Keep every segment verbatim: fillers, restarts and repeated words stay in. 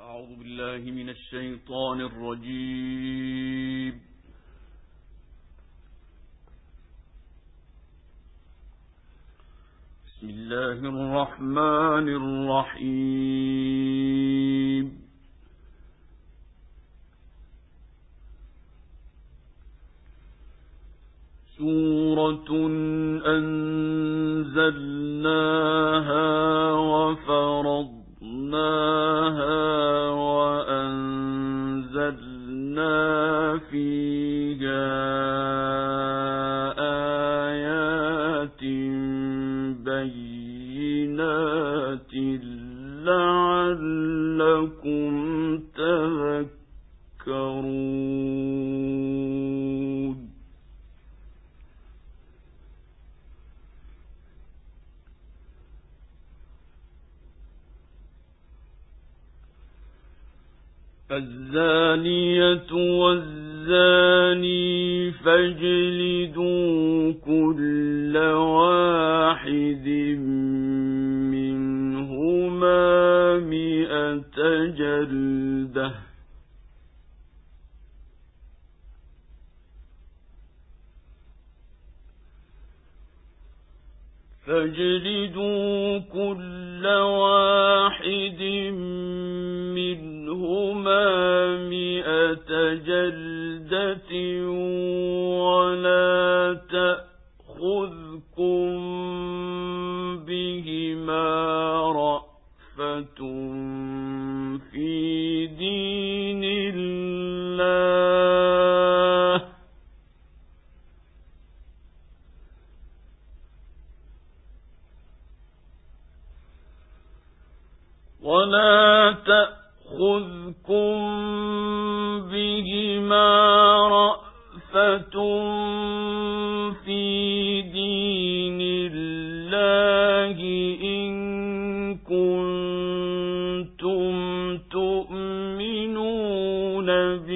أعوذ بالله من الشيطان الرجيم. بسم الله الرحمن الرحيم. سورة أنزلناها وفرضناها وأنزلنا فيها آيات بينات لعلكم تذكرون. الزانية والزاني فاجلدوا كل واحد منهما مئة جلدة فاجلدوا كل واحد منهما مئة جلدة ولا تأخذكم بهما رأفة في دين الله ولا تأخذكم بهما رأفة في دين الله إن كنتم تؤمنون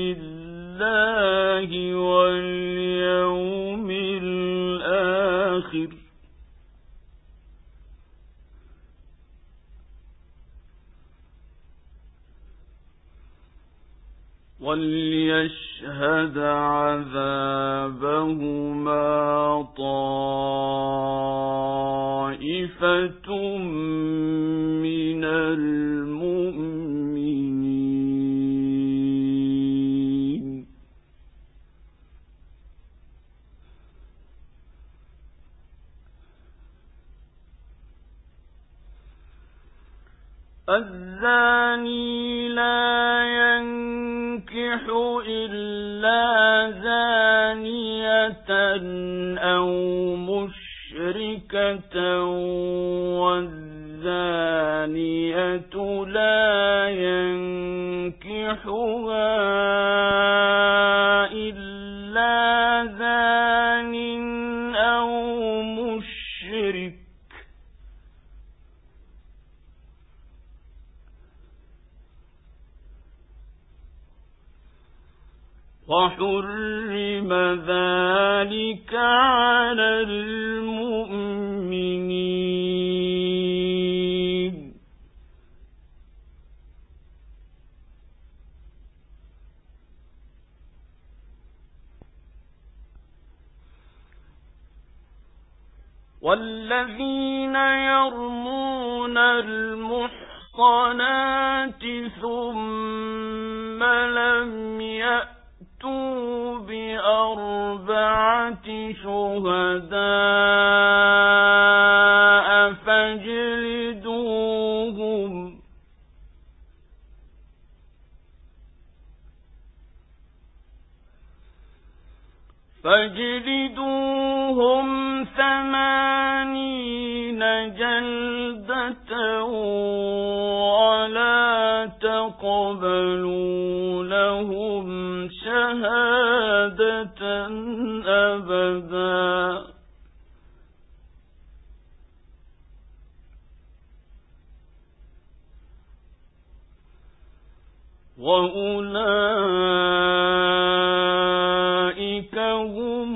بالله واليوم الآخر وليشهد عذابهما طائفة من المؤمنين. الزاني لا ينكح إلا زانية أو مشركة والزانية لا ينكحها إلا زان أو مشرك وحرم ذلك على المؤمنين. والذين يرمون المحصنات ثم لم يأتوا بأربعة شهداء فاجلدوهم فاجلدوهم ثمانين جلدة ولا تقبلوا لهم شهادة أبدا وأولئك هم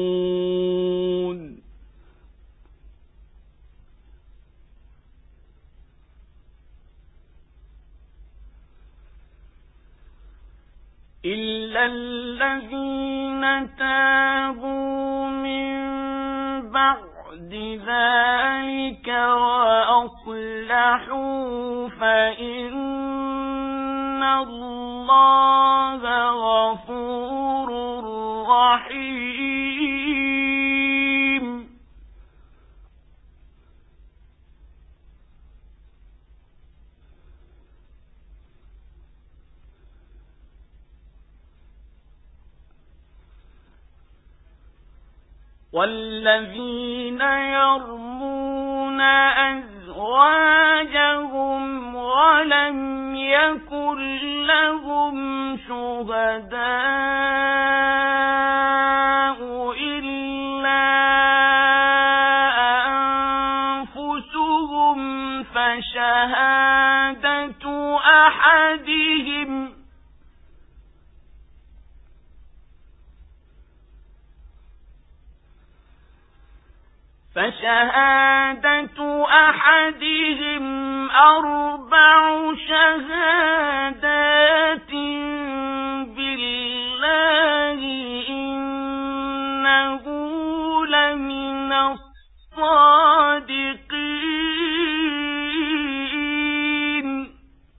الفاسقون. إلا الذين تابوا من بعد ذلك وأصلحوا فإن الله غفور رحيم. والذين يرمون أزواجهم ولم يكن لهم شهداء إلا أنفسهم فشهادة أحدهم فشهادة أحدهم أربع شهادات بالله إنه لمن الصادقين.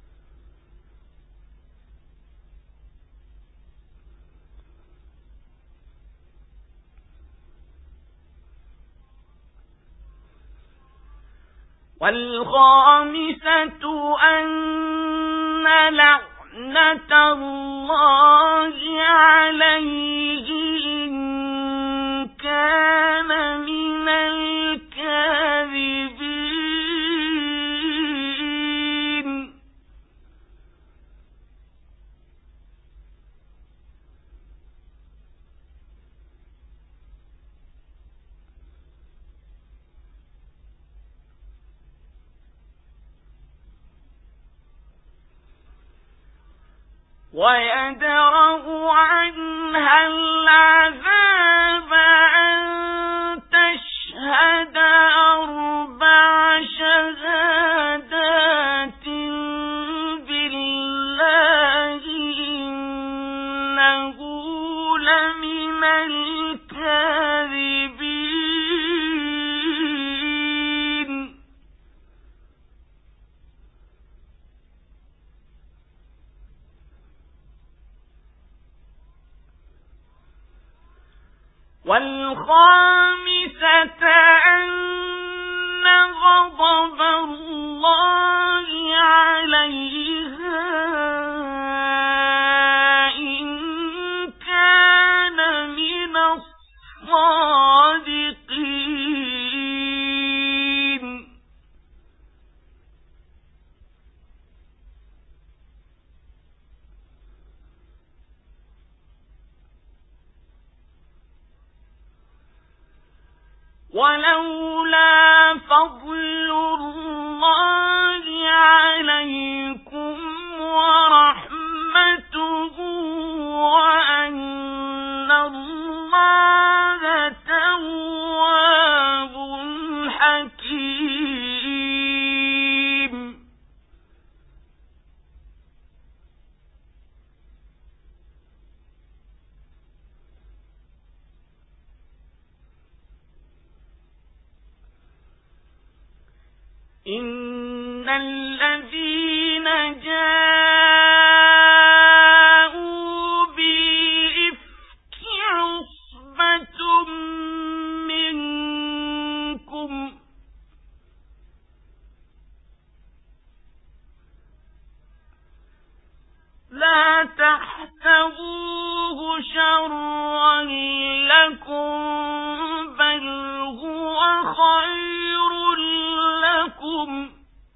والخامسة أن لعنة الله عليه إن كان من الكاذبين. ويدرأ عنها العذاب أن تشهد أربع شهادات بالله إنه لمن الكاذبين. والخامسة أن غضب الله عليها إن كان من الصادقين. ولولا فضل الله عليكم ورحمته وأن الله تواب حكيم. إن الذين جاءوا بالإفك عصبة منكم لا تحسبوه شرا لكم بل هو خير لكم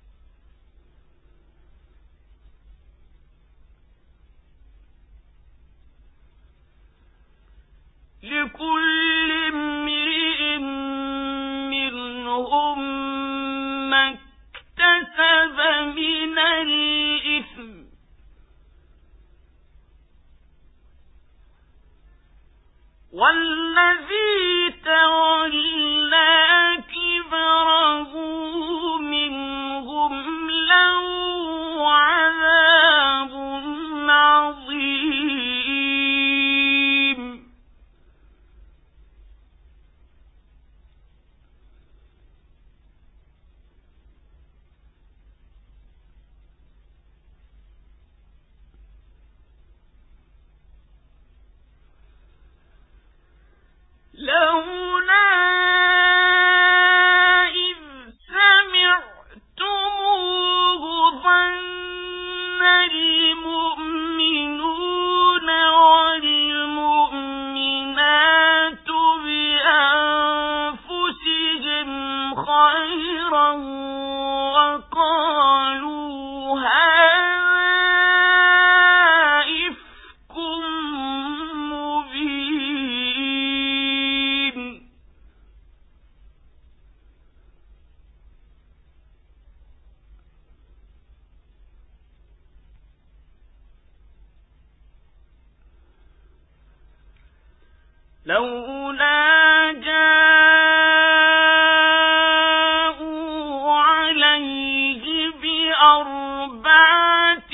لكل امرئ منهم ما اكتسب من الإثم والذي تولى كبره منهم له عذاب عظيم. خيرا وقالوا هذا إفك مبين. لولا جاءوا عليه بأربعة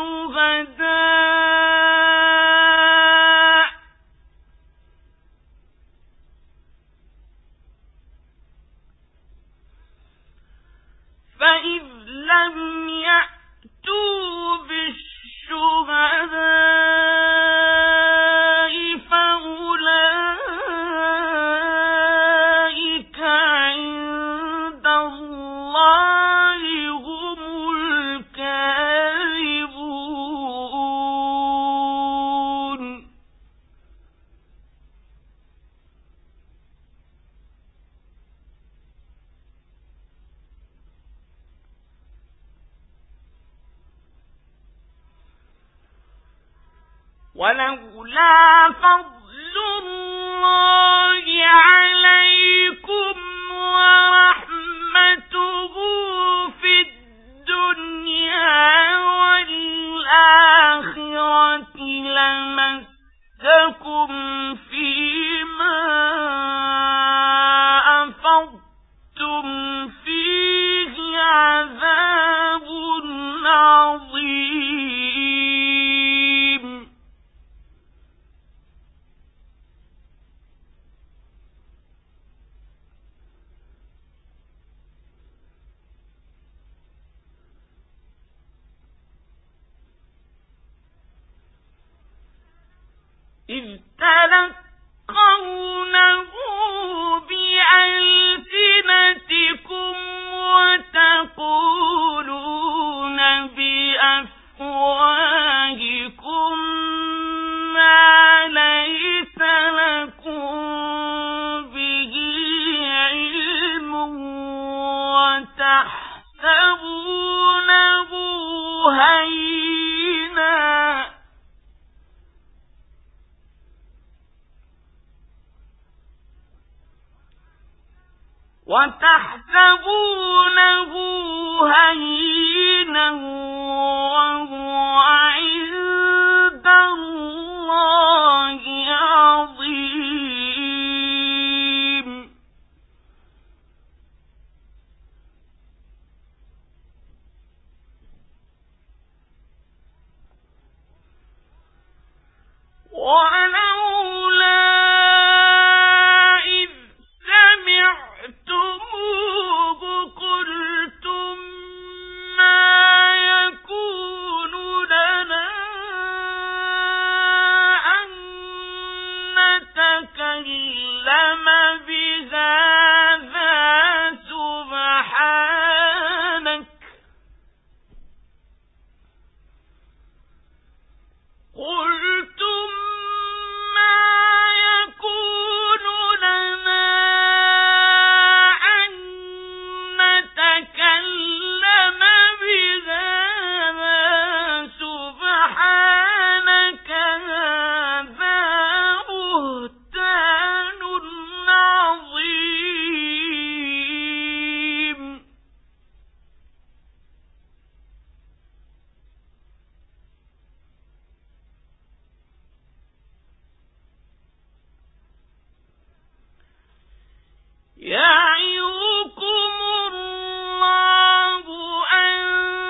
شهداء فإذ لم يأتوا بالشهداء فأولئك عند الله هم الكاذبون. ولولا فضل الله عليكم ورحمته في الدنيا والآخرة لمسكم فيما أفضتم فيه عذاب عظيم. إذ تلقونه بألسنتكم وتقولون بأفواهكم ما ليس لكم به علم وتحسبونه هينا وتحسبونه هينا وهو عند الله عظيم. ولولا إذ سمعتموه قلتم ما يكون لنا أن نتكلم بهذا سبحانك قلتم ما يكون لنا أن نتكلم بهذا سبحانك هذا بهتان عظيم. يعظكم الله أن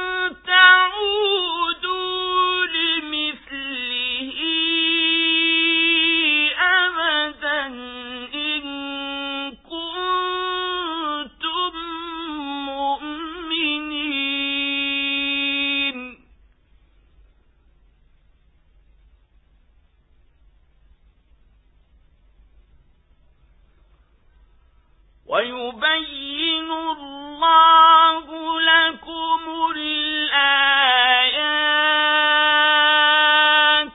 تعودوا لمثله أبدا إن كنتم مؤمنين. ويبين الله لكم الآيات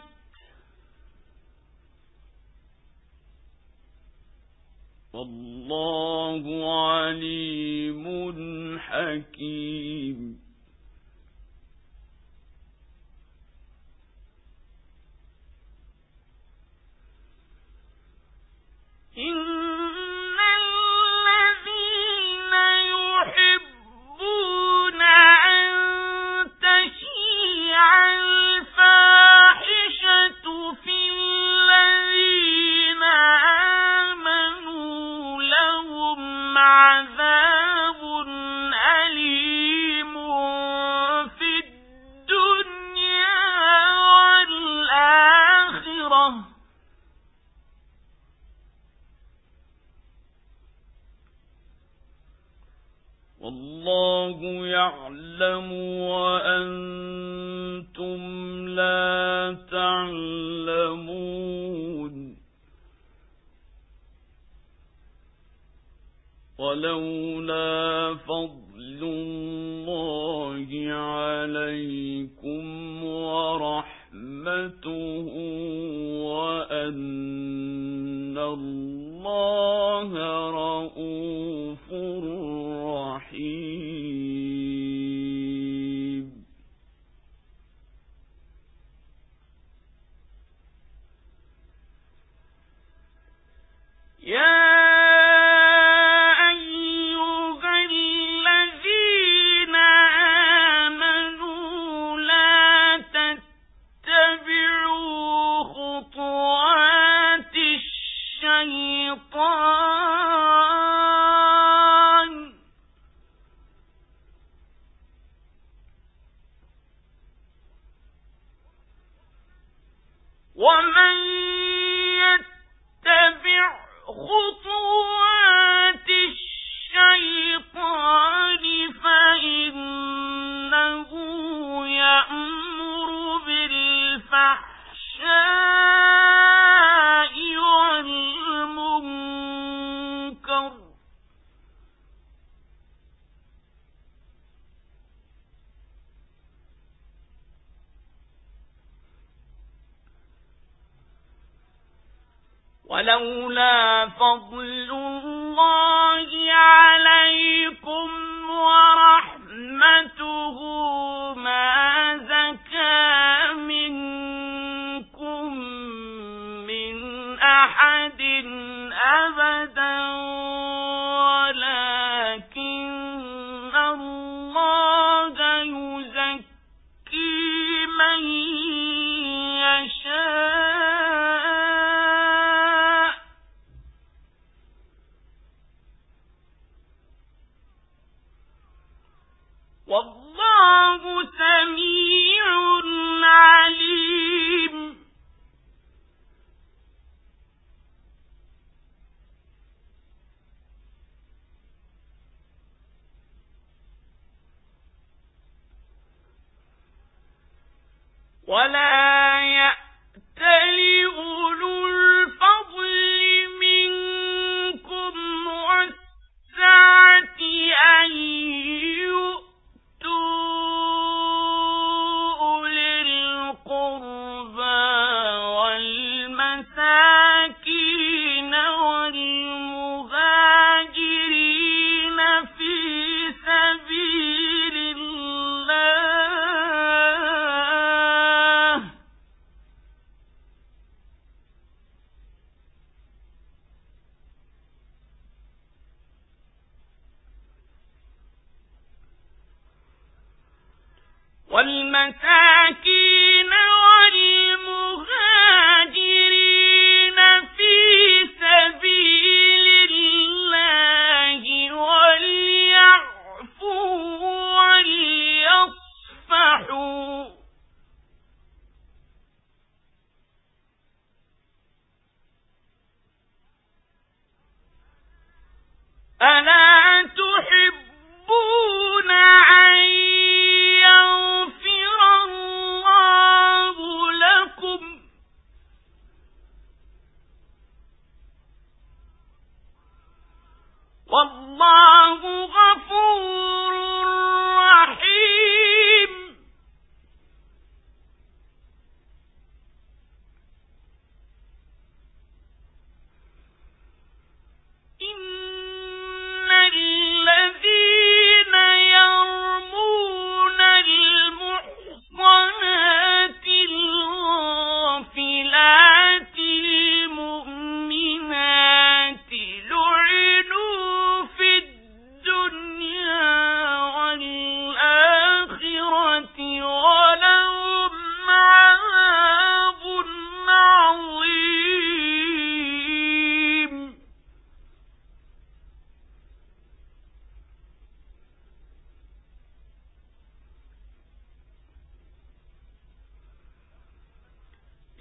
والله عليم حكيم. إن الذين يحبون أن تشيع الفاحشة في الذين آمنوا لهم عذاب أليم في الدنيا والآخرة والله يعلم وأنتم لا تعلمون. ولولا فضل الله عليكم ورحمته وأن الله رؤوف رحيم. يا ومن يتبع خطوات الشيطان فإنه يأمر بالفحشاء والمنكر ولولا فضل الله عليكم ورحمته ما زكى منكم من أحد أبدا ولكن الله يزكي من يشاء والله سميع عليم. ولا يأتل أولو الفضل منكم والسعة أن والمساكين والمهاجرين في سبيل الله والمساكين والمهاجرين في سبيل الله وليعفوا وليصفحوا ألا تحبون أن يغفر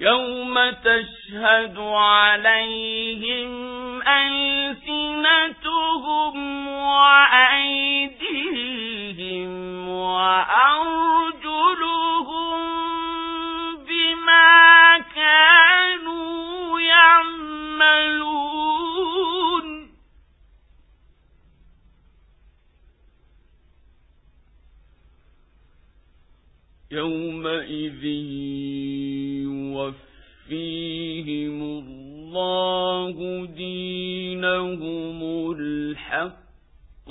يوم تشهد عليهم ألسنتهم وأيديهم وأرجلهم بما كانوا يعملون يومئذ يوفيهم الله دينهم الحق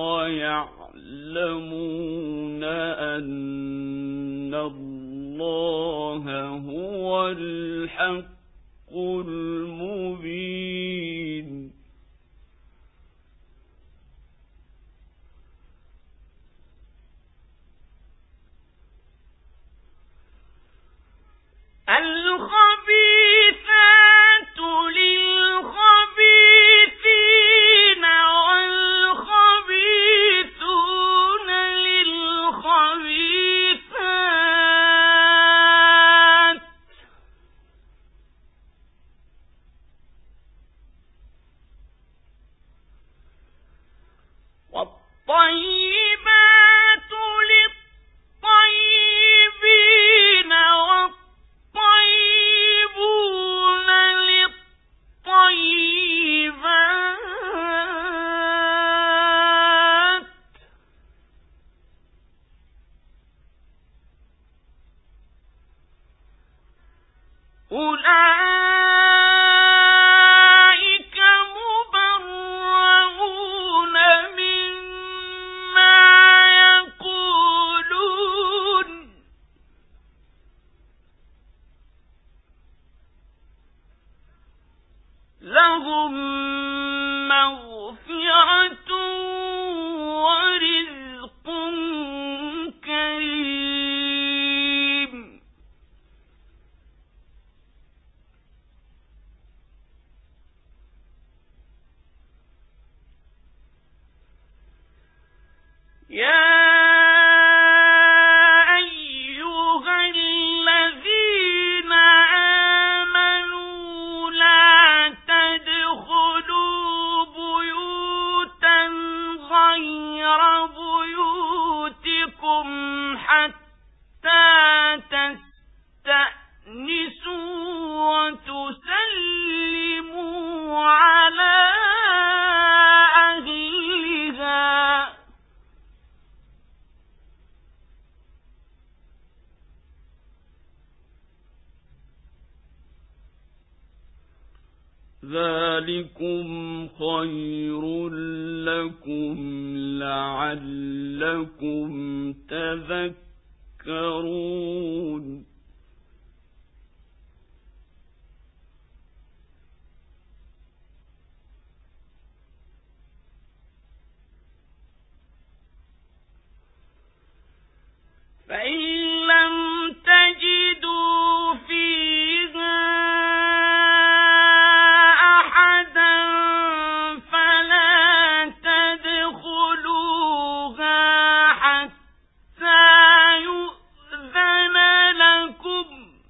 ويعلمون أن الله هو الحق المبين الخبيثات للخبيثين والخبيثون للخبيثات والطيبات للطيبين والطيبون للطيبات أولئك مبرؤون مما يقولون لهم مغفرة ورزق كريم يا أيها الذين آمنوا لا تدخلوا بيوتا غير بيوتكم حتى تستأنسوا وتسلموا على أهلها ذلكم خير لكم لعلكم تذكرون فإن لم تجدوا فيها أحدا فلا تدخلوها حتى يؤذن لكم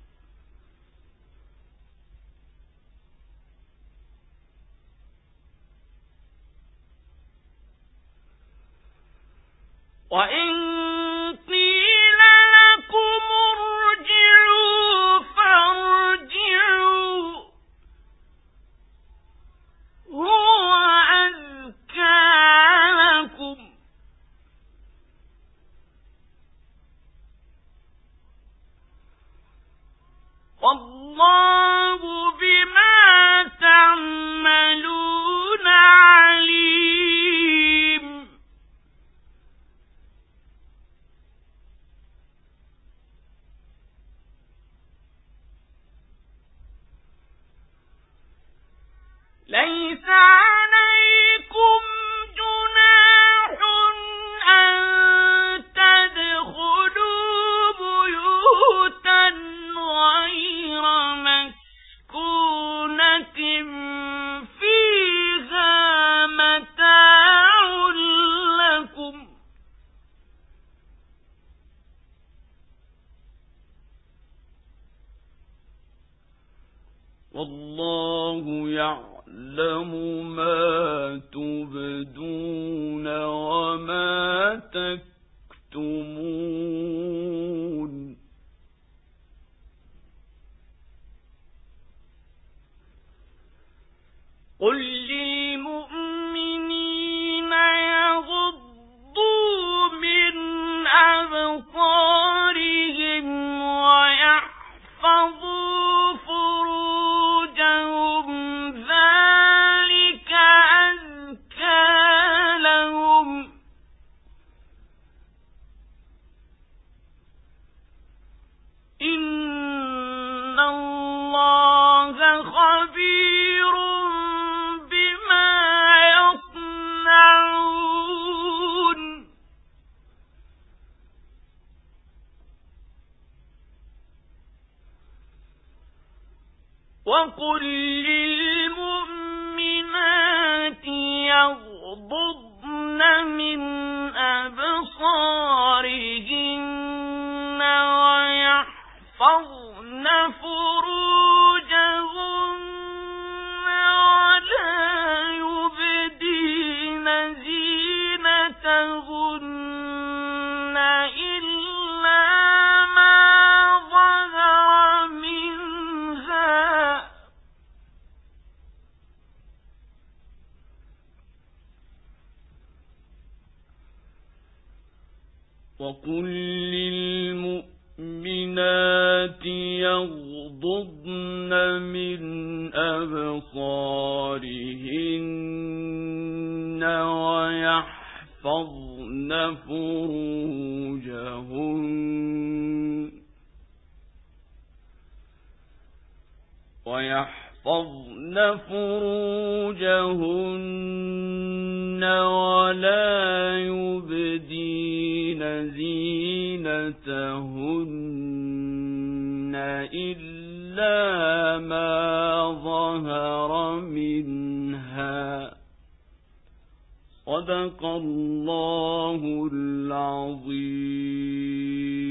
وإن قيل لكم ارجعوا فارجعوا هو أزكى لكم والله بما تعملون عليم ليس عليكم جناح أن تدخلوا بيوتا غير مسكونة فيها متاع لكم والله يعلم ما تبدون وما تكتمون قل للمؤمنين يغضوا من أبصارهم ويحفظوا فروجهم ذلك أزكى لهم إن الله خبير بما يصنعون وقل للمؤمنات يغضضن من أبصارهن ويحفظن فروجهن ولا يبدين زينتهن إلا ما ظهر منها وقل للمؤمنات يغضضن من أبصارهن ويحفظن فروجهن ويحفظن فروجهن ولا يبدين زينتهن إلا ما ظهر منها صدق الله العظيم.